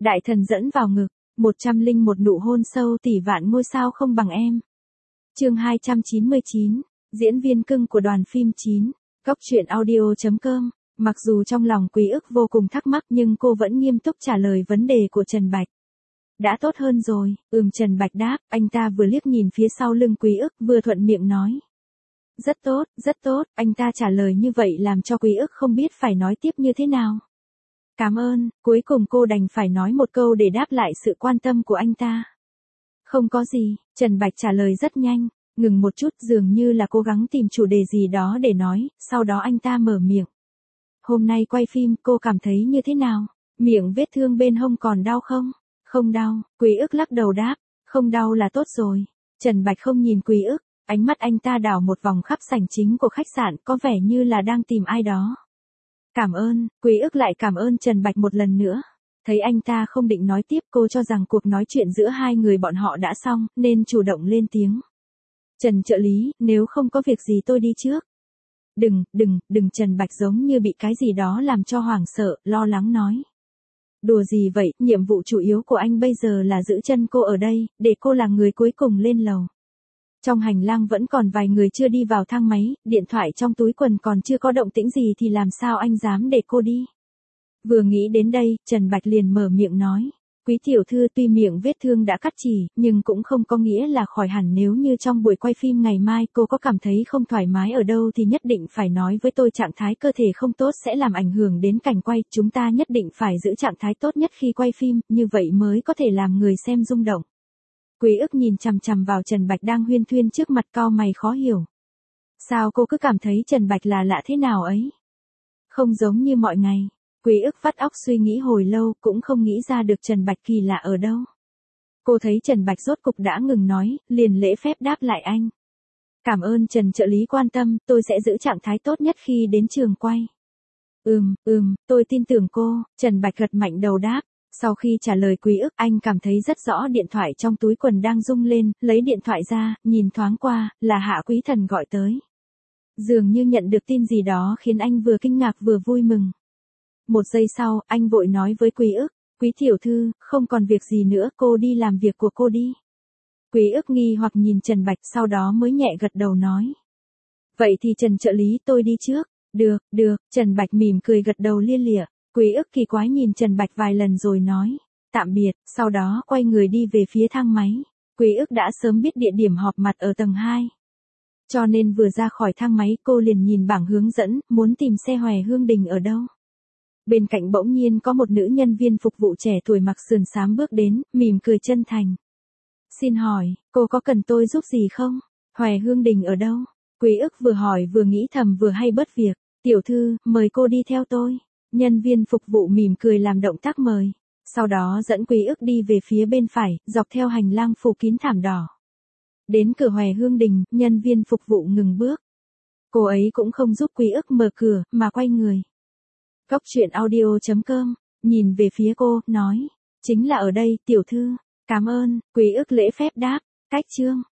Đại thần dẫn vào ngực, 101 nụ hôn sâu tỷ vạn ngôi sao không bằng em. Chương 299, diễn viên cưng của đoàn phim 9, góc truyện audio.com. Mặc dù trong lòng Quý Ức vô cùng thắc mắc nhưng cô vẫn nghiêm túc trả lời vấn đề của Trần Bạch. Đã tốt hơn rồi, Trần Bạch đáp, anh ta vừa liếc nhìn phía sau lưng Quý Ức vừa thuận miệng nói. Rất tốt, anh ta trả lời như vậy làm cho Quý Ức không biết phải nói tiếp như thế nào. Cảm ơn, cuối cùng cô đành phải nói một câu để đáp lại sự quan tâm của anh ta. Không có gì, Trần Bạch trả lời rất nhanh, ngừng một chút dường như là cố gắng tìm chủ đề gì đó để nói, sau đó anh ta mở miệng. Hôm nay quay phim cô cảm thấy như thế nào? Miệng vết thương bên hông còn đau không? Không đau, Quý Ức lắc đầu đáp, không đau là tốt rồi. Trần Bạch không nhìn Quý Ức, ánh mắt anh ta đảo một vòng khắp sảnh chính của khách sạn có vẻ như là đang tìm ai đó. Cảm ơn, Quý Ức lại cảm ơn Trần Bạch một lần nữa. Thấy anh ta không định nói tiếp cô cho rằng cuộc nói chuyện giữa hai người bọn họ đã xong nên chủ động lên tiếng. Trần trợ lý, nếu không có việc gì tôi đi trước. Đừng Trần Bạch giống như bị cái gì đó làm cho hoảng sợ, lo lắng nói. Đùa gì vậy, nhiệm vụ chủ yếu của anh bây giờ là giữ chân cô ở đây, để cô là người cuối cùng lên lầu. Trong hành lang vẫn còn vài người chưa đi vào thang máy, điện thoại trong túi quần còn chưa có động tĩnh gì thì làm sao anh dám để cô đi. Vừa nghĩ đến đây, Trần Bạch liền mở miệng nói. Quý tiểu thư tuy miệng vết thương đã cắt chỉ, nhưng cũng không có nghĩa là khỏi hẳn nếu như trong buổi quay phim ngày mai cô có cảm thấy không thoải mái ở đâu thì nhất định phải nói với tôi trạng thái cơ thể không tốt sẽ làm ảnh hưởng đến cảnh quay. Chúng ta nhất định phải giữ trạng thái tốt nhất khi quay phim, như vậy mới có thể làm người xem rung động. Quý Ức nhìn chằm chằm vào Trần Bạch đang huyên thuyên trước mặt cau mày khó hiểu. Sao cô cứ cảm thấy Trần Bạch là lạ thế nào ấy? Không giống như mọi ngày. Quý Ức vắt óc suy nghĩ hồi lâu cũng không nghĩ ra được Trần Bạch kỳ lạ ở đâu. Cô thấy Trần Bạch rốt cục đã ngừng nói, liền lễ phép đáp lại anh. Cảm ơn Trần trợ lý quan tâm, tôi sẽ giữ trạng thái tốt nhất khi đến trường quay. Tôi tin tưởng cô, Trần Bạch gật mạnh đầu đáp. Sau khi trả lời Quý Ức anh cảm thấy rất rõ điện thoại trong túi quần đang rung lên, lấy điện thoại ra, nhìn thoáng qua, là Hạ Quý Thần gọi tới. Dường như nhận được tin gì đó khiến anh vừa kinh ngạc vừa vui mừng. Một giây sau, anh vội nói với Quý Ức, Quý tiểu thư, không còn việc gì nữa, cô đi làm việc của cô đi. Quý Ức nghi hoặc nhìn Trần Bạch sau đó mới nhẹ gật đầu nói. Vậy thì Trần trợ lý tôi đi trước. Được, Trần Bạch mỉm cười gật đầu lia lịa. Quý Ức kỳ quái nhìn Trần Bạch vài lần rồi nói, tạm biệt, sau đó quay người đi về phía thang máy. Quý Ức đã sớm biết địa điểm họp mặt ở tầng 2. Cho nên vừa ra khỏi thang máy cô liền nhìn bảng hướng dẫn, muốn tìm xe Hòe Hương Đình ở đâu. Bên cạnh bỗng nhiên có một nữ nhân viên phục vụ trẻ tuổi mặc sườn xám bước đến, mỉm cười chân thành. Xin hỏi, cô có cần tôi giúp gì không? Hòe Hương Đình ở đâu? Quý Ức vừa hỏi vừa nghĩ thầm vừa hay bớt việc. Tiểu thư, mời cô đi theo tôi. Nhân viên phục vụ mỉm cười làm động tác mời. Sau đó dẫn Quý Ức đi về phía bên phải, dọc theo hành lang phủ kín thảm đỏ. Đến cửa Hòe Hương Đình, nhân viên phục vụ ngừng bước. Cô ấy cũng không giúp Quý Ức mở cửa, mà quay người. Góc truyện audio.com, nhìn về phía cô, nói. Chính là ở đây, tiểu thư. Cảm ơn, Quý Ức lễ phép đáp. Cách chương.